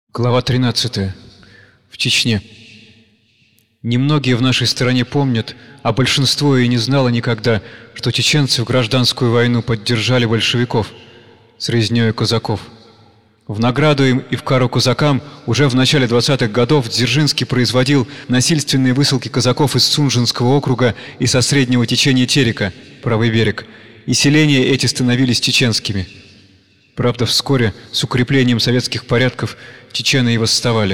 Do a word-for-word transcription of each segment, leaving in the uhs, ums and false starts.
Глава тринадцатая. В Чечне. Немногие в нашей стране помнят, а большинство и не знало никогда, что чеченцы в гражданскую войну поддержали большевиков с резнёй казаков. В награду им и в кару казакам уже в начале двадцатых годов Дзержинский производил насильственные высылки казаков из Сунжинского округа и со среднего течения Терека, правый берег, и селения эти становились чеченскими. Правда, вскоре с укреплением советских порядков чечены и восставали.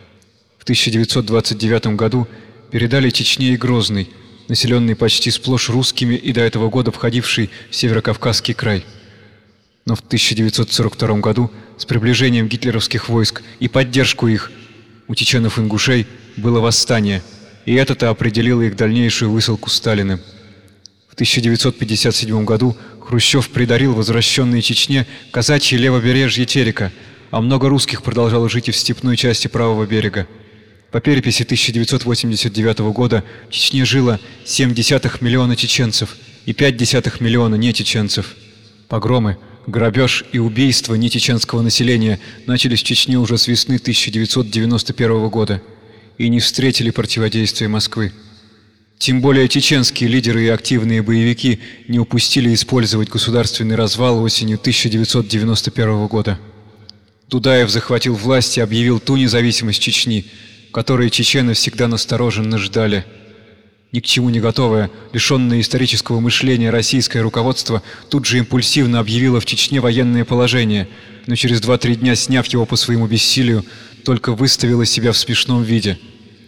В тысяча девятьсот двадцать девятом году передали Чечне и Грозный, населенный почти сплошь русскими и до этого года входивший в Северокавказский край. Но в тысяча девятьсот сорок втором году с приближением гитлеровских войск и поддержку их у чеченов-ингушей было восстание, и это-то определило их дальнейшую высылку Сталиным. В тысяча девятьсот пятьдесят седьмом году Хрущев придарил возвращенной Чечне казачье левобережье Терека, а много русских продолжало жить и в степной части правого берега. По переписи тысяча девятьсот восемьдесят девятого года в Чечне жило семь десятых миллиона чеченцев и пять десятых миллиона нечеченцев. Погромы, грабеж и убийства нечеченского населения начались в Чечне уже с весны тысяча девятьсот девяносто первого года и не встретили противодействия Москвы. Тем более чеченские лидеры и активные боевики не упустили использовать государственный развал осенью тысяча девятьсот девяносто первого года. Дудаев захватил власть и объявил ту независимость Чечни, которой чечены всегда настороженно ждали. Ни к чему не готовое, лишенное исторического мышления российское руководство тут же импульсивно объявило в Чечне военное положение, но через два-три дня, сняв его по своему бессилию, только выставило себя в смешном виде.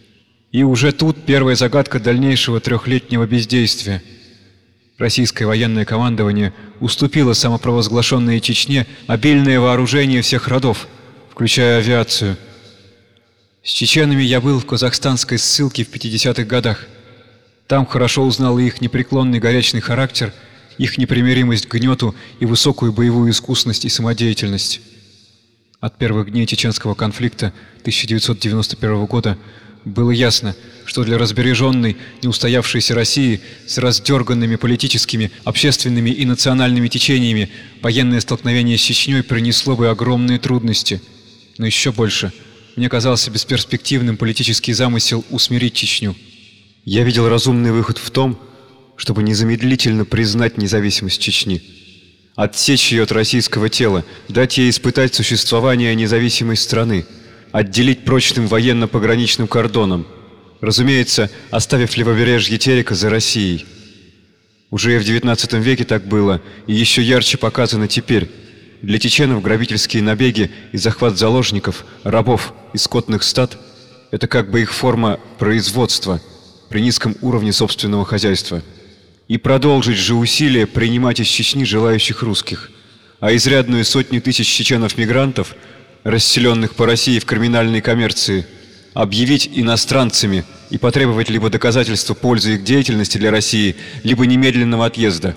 И уже тут первая загадка дальнейшего трехлетнего бездействия. Российское военное командование уступило самопровозглашенной Чечне обильное вооружение всех родов, включая авиацию. С чеченами я был в казахстанской ссылке в пятидесятых годах. Там хорошо узнал и их непреклонный горячный характер, их непримиримость к гнету и высокую боевую искусность и самодеятельность. От первых дней чеченского конфликта тысяча девятьсот девяносто первого года было ясно, что для разбереженной, неустоявшейся России с раздерганными политическими, общественными и национальными течениями военное столкновение с Чечней принесло бы огромные трудности. Но еще больше мне казался бесперспективным политический замысел усмирить Чечню. Я видел разумный выход в том, чтобы незамедлительно признать независимость Чечни, отсечь ее от российского тела, дать ей испытать существование независимой страны, отделить прочным военно-пограничным кордоном, разумеется, оставив левобережье Терека за Россией. Уже и в девятнадцатом веке так было, и еще ярче показано теперь. Для чеченов грабительские набеги и захват заложников, рабов и скотных стад – это как бы их форма производства при низком уровне собственного хозяйства. И продолжить же усилия принимать из Чечни желающих русских, а изрядную сотню тысяч чеченов-мигрантов, расселенных по России в криминальной коммерции, объявить иностранцами и потребовать либо доказательства пользы их деятельности для России, либо немедленного отъезда.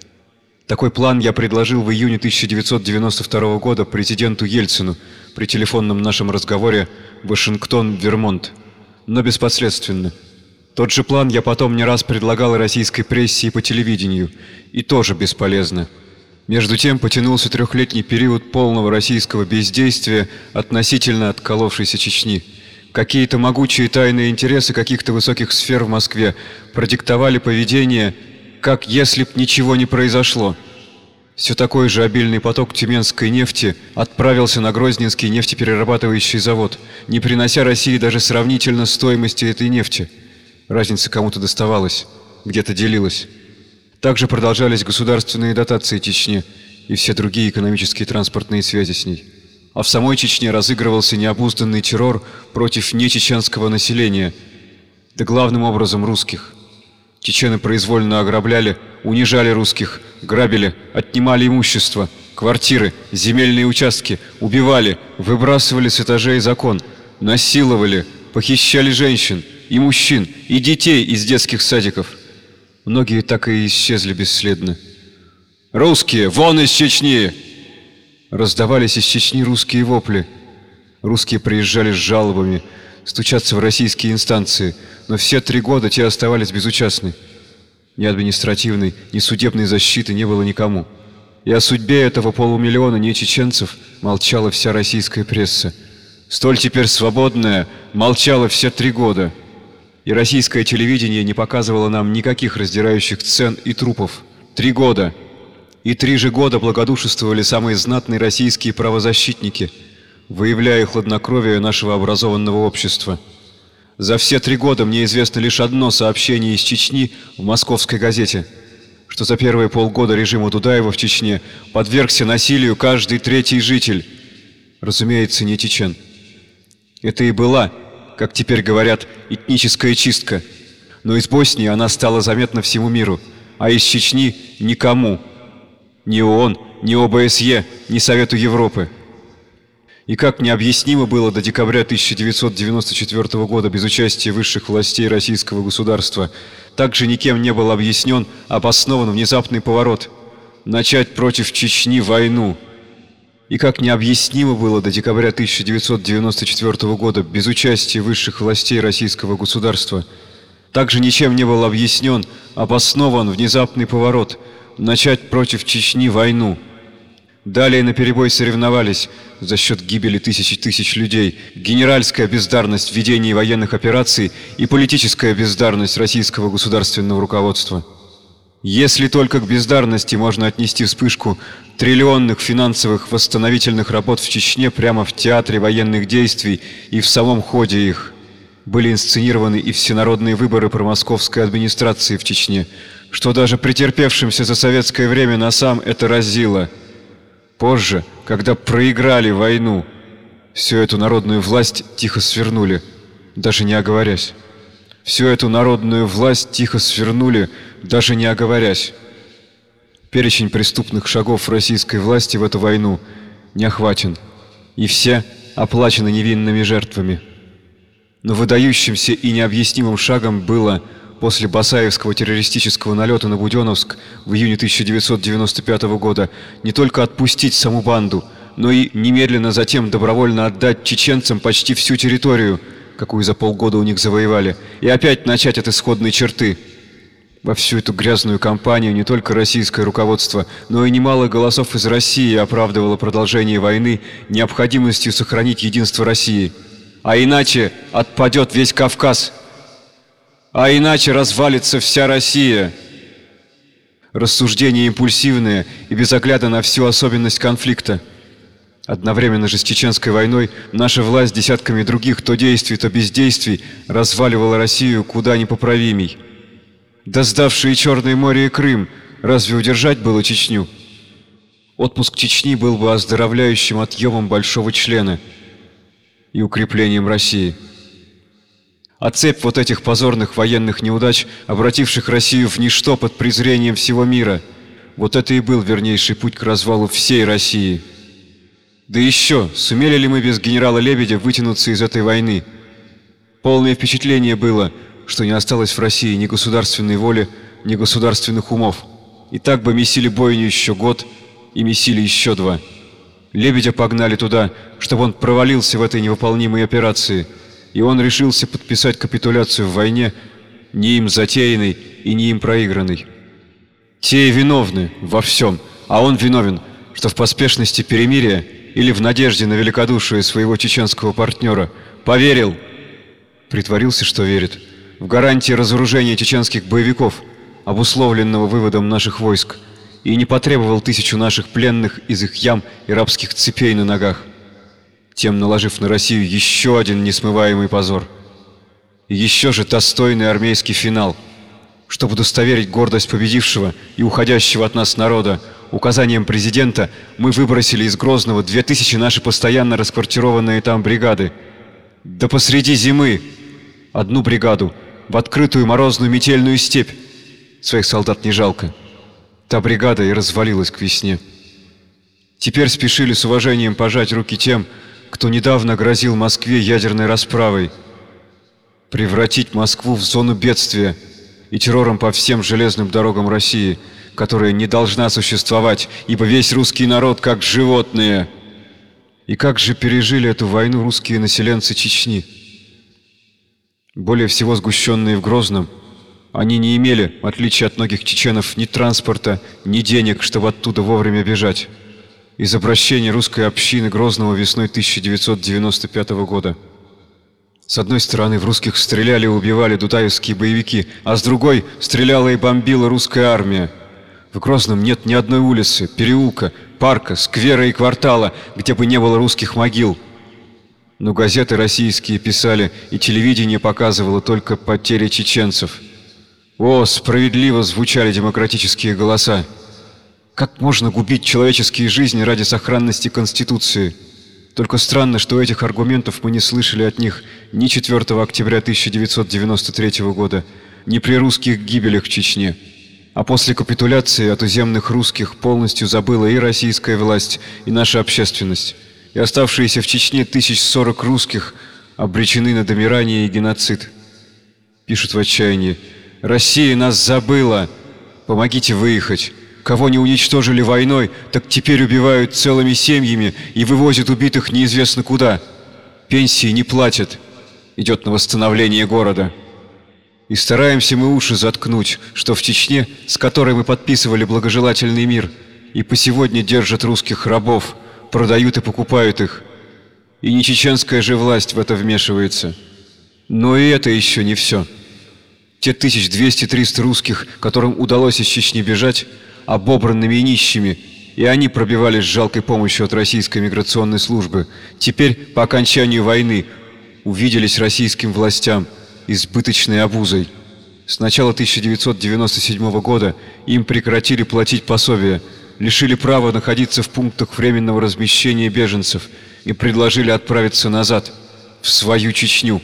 Такой план я предложил в июне тысяча девятьсот девяносто второго года президенту Ельцину при телефонном нашем разговоре Вашингтон-Вермонт, но беспоследственно. Тот же план я потом не раз предлагал и российской прессе, и по телевидению, и тоже бесполезно. Между тем потянулся трехлетний период полного российского бездействия относительно отколовшейся Чечни. Какие-то могучие тайные интересы каких-то высоких сфер в Москве продиктовали поведение, как если б ничего не произошло. Все такой же обильный поток тюменской нефти отправился на Грозненский нефтеперерабатывающий завод, не принося России даже сравнительно стоимости этой нефти. Разница кому-то доставалась, где-то делилась. Также продолжались государственные дотации Чечне и все другие экономические и транспортные связи с ней. А в самой Чечне разыгрывался необузданный террор против нечеченского населения, да главным образом русских. Чечены произвольно ограбляли, унижали русских, грабили, отнимали имущество, квартиры, земельные участки, убивали, выбрасывали с этажей закон, насиловали, похищали женщин и мужчин, и детей из детских садиков. Многие так и исчезли бесследно. «Русские, вон из Чечни!» Раздавались из Чечни русские вопли. Русские приезжали с жалобами, стучаться в российские инстанции, но все три года те оставались безучастны. Ни административной, ни судебной защиты не было никому. И о судьбе этого полумиллиона нечеченцев молчала вся российская пресса. столь теперь свободная, молчала все три года. И российское телевидение не показывало нам никаких раздирающих сцен и трупов. Три года. И три же года благодушествовали самые знатные российские правозащитники, выявляя хладнокровие нашего образованного общества. За все три года мне известно лишь одно сообщение из Чечни в «Московской газете», что за первые полгода режима Дудаева в Чечне подвергся насилию каждый третий житель. Разумеется, не чечен. Это и была, как теперь говорят, этническая чистка. Но из Боснии она стала заметна всему миру, а из Чечни – никому. Ни ООН, ни ОБСЕ, ни Совету Европы. И как необъяснимо было до декабря тысяча девятьсот девяносто четвёртого года без участия высших властей российского государства, также никем не был объяснен, обоснован внезапный поворот – начать против Чечни войну. И как необъяснимо было до декабря тысяча девятьсот девяносто четвёртого года без участия высших властей российского государства, также ничем не был объяснен, обоснован внезапный поворот – начать против Чечни войну. Далее наперебой соревновались за счет гибели тысяч и тысяч людей генеральская бездарность в ведении военных операций и политическая бездарность российского государственного руководства. Если только к бездарности можно отнести вспышку триллионных финансовых восстановительных работ в Чечне прямо в театре военных действий и в самом ходе их, были инсценированы и всенародные выборы промосковской администрации в Чечне, что даже претерпевшимся за советское время носам это разило. Позже, когда проиграли войну, всю эту народную власть тихо свернули, даже не оговорясь. Всю эту народную власть тихо свернули, даже не оговорясь. Перечень преступных шагов российской власти в эту войну не охвачен, и все оплачены невинными жертвами. Но выдающимся и необъяснимым шагом было после Басаевского террористического налета на Буденновск в июне тысяча девятьсот девяносто пятого года не только отпустить саму банду, но и немедленно затем добровольно отдать чеченцам почти всю территорию, какую за полгода у них завоевали, и опять начать от исходной черты. Во всю эту грязную кампанию не только российское руководство, но и немало голосов из России оправдывало продолжение войны необходимостью сохранить единство России. А иначе отпадет весь Кавказ. А иначе развалится вся Россия. Рассуждения импульсивные и без огляда на всю особенность конфликта. Одновременно же с Чеченской войной наша власть десятками других то действий, то бездействий разваливала Россию куда непоправимей. Да сдавшие Черное море и Крым, разве удержать было Чечню? Отпуск Чечни был бы оздоровляющим отъемом большого члена и укреплением России. А цепь вот этих позорных военных неудач, обративших Россию в ничто под презрением всего мира, вот это и был вернейший путь к развалу всей России. Да еще, сумели ли мы без генерала Лебедя вытянуться из этой войны? Полное впечатление было, что не осталось в России ни государственной воли, ни государственных умов. И так бы месили бойню еще год, и месили еще два. Лебедя погнали туда, чтобы он провалился в этой невыполнимой операции, и он решился подписать капитуляцию в войне, не им затеянной и не им проигранной. Те и виновны во всем, а он виновен, что в поспешности перемирия или в надежде на великодушие своего чеченского партнера поверил, притворился, что верит, в гарантии разоружения чеченских боевиков, обусловленного выводом наших войск, и не потребовал тысячу наших пленных из их ям и рабских цепей на ногах, тем наложив на Россию еще один несмываемый позор. И еще же достойный армейский финал, чтобы удостоверить гордость победившего и уходящего от нас народа. Указанием президента мы выбросили из Грозного две тысячи наши постоянно расквартированные там бригады. Да посреди зимы одну бригаду в открытую морозную метельную степь. Своих солдат не жалко. Та бригада и развалилась к весне. Теперь спешили с уважением пожать руки тем, кто недавно грозил Москве ядерной расправой. Превратить Москву в зону бедствия и террором по всем железным дорогам России, которая не должна существовать, ибо весь русский народ как животные. И как же пережили эту войну русские населенцы Чечни? Более всего сгущенные в Грозном, они не имели, в отличие от многих чеченов, ни транспорта, ни денег, чтобы оттуда вовремя бежать. из обращения русской общины Грозного весной тысяча девятьсот девяносто пятого года. С одной стороны в русских стреляли и убивали дудаевские боевики, а с другой стреляла и бомбила русская армия. В Грозном нет ни одной улицы, переулка, парка, сквера и квартала, где бы не было русских могил. Но газеты российские писали, и телевидение показывало только потери чеченцев. О, справедливо звучали демократические голоса! Как можно губить человеческие жизни ради сохранности Конституции? Только странно, что этих аргументов мы не слышали от них ни четвёртого октября тысяча девятьсот девяносто третьего года, ни при русских гибелях в Чечне. А после капитуляции от туземных русских полностью забыла и российская власть, и наша общественность. И оставшиеся в Чечне тысяч сорок русских обречены на домирание и геноцид. Пишут в отчаянии: «Россия нас забыла! Помогите выехать! Кого не уничтожили войной, так теперь убивают целыми семьями и вывозят убитых неизвестно куда. Пенсии не платят. Идет на восстановление города». И стараемся мы уши заткнуть, что в Чечне, с которой мы подписывали благожелательный мир, и по сегодня держат русских рабов, продают и покупают их. И не чеченская же власть в это вмешивается. Но и это еще не все. Те тысяч двести-триста русских, которым удалось из Чечни бежать, обобранными и нищими, и они пробивались с жалкой помощью от российской миграционной службы, теперь, по окончанию войны, увиделись российским властям избыточной обузой. С начала тысяча девятьсот девяносто седьмого года им прекратили платить пособия, лишили права находиться в пунктах временного размещения беженцев и предложили отправиться назад, в свою Чечню.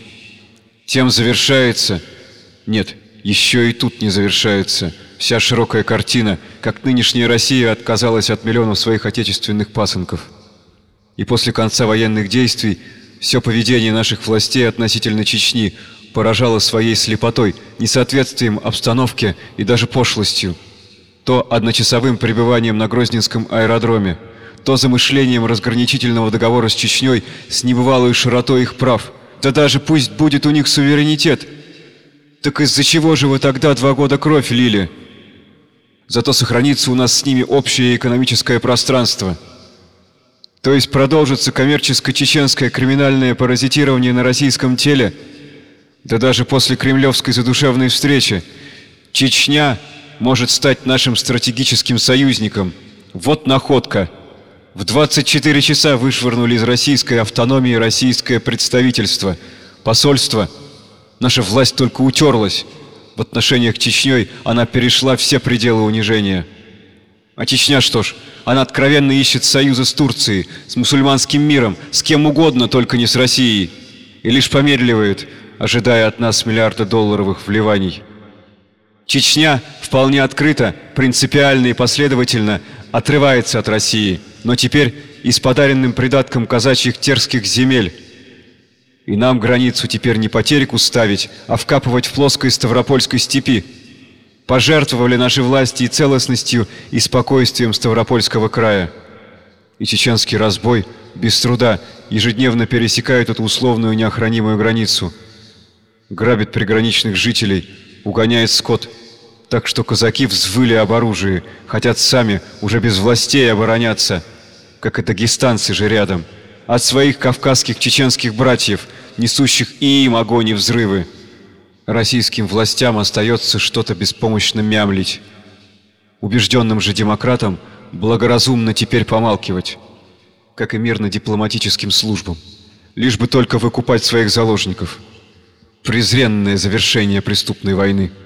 Тем завершается, нет, еще и тут не завершается, вся широкая картина, как нынешняя Россия отказалась от миллионов своих отечественных пасынков. И после конца военных действий все поведение наших властей относительно Чечни поражало своей слепотой, несоответствием обстановке и даже пошлостью. То одночасовым пребыванием на Грозненском аэродроме, то замышлением разграничительного договора с Чечней с небывалой широтой их прав. Да даже пусть будет у них суверенитет. Так из-за чего же вы тогда два года кровь лили? Зато сохранится у нас с ними общее экономическое пространство. То есть продолжится коммерческо-чеченское криминальное паразитирование на российском теле? Да даже после кремлевской задушевной встречи Чечня может стать нашим стратегическим союзником. Вот находка. В двадцать четыре часа вышвырнули из российской автономии российское представительство, посольство. Наша власть только утерлась. В отношениях с Чечней она перешла все пределы унижения. А Чечня что ж, она откровенно ищет союза с Турцией, с мусульманским миром, с кем угодно, только не с Россией. И лишь помедливает, ожидая от нас миллиарда долларовых вливаний. Чечня вполне открыто, принципиально и последовательно отрывается от России, но теперь и с подаренным придатком казачьих терских земель. И нам границу теперь не по тереку ставить, а вкапывать в плоской Ставропольской степи. Пожертвовали наши власти и целостностью, и спокойствием Ставропольского края. И чеченский разбой без труда ежедневно пересекает эту условную неохранимую границу. Грабит приграничных жителей, угоняет скот, так что казаки взвыли об оружии, хотят сами уже без властей обороняться, как и дагестанцы же рядом, от своих кавказских чеченских братьев, несущих и им огонь и взрывы. Российским властям остается что-то беспомощно мямлить. Убежденным же демократам благоразумно теперь помалкивать, как и мирно-дипломатическим службам, лишь бы только выкупать своих заложников. Презренное завершение преступной войны.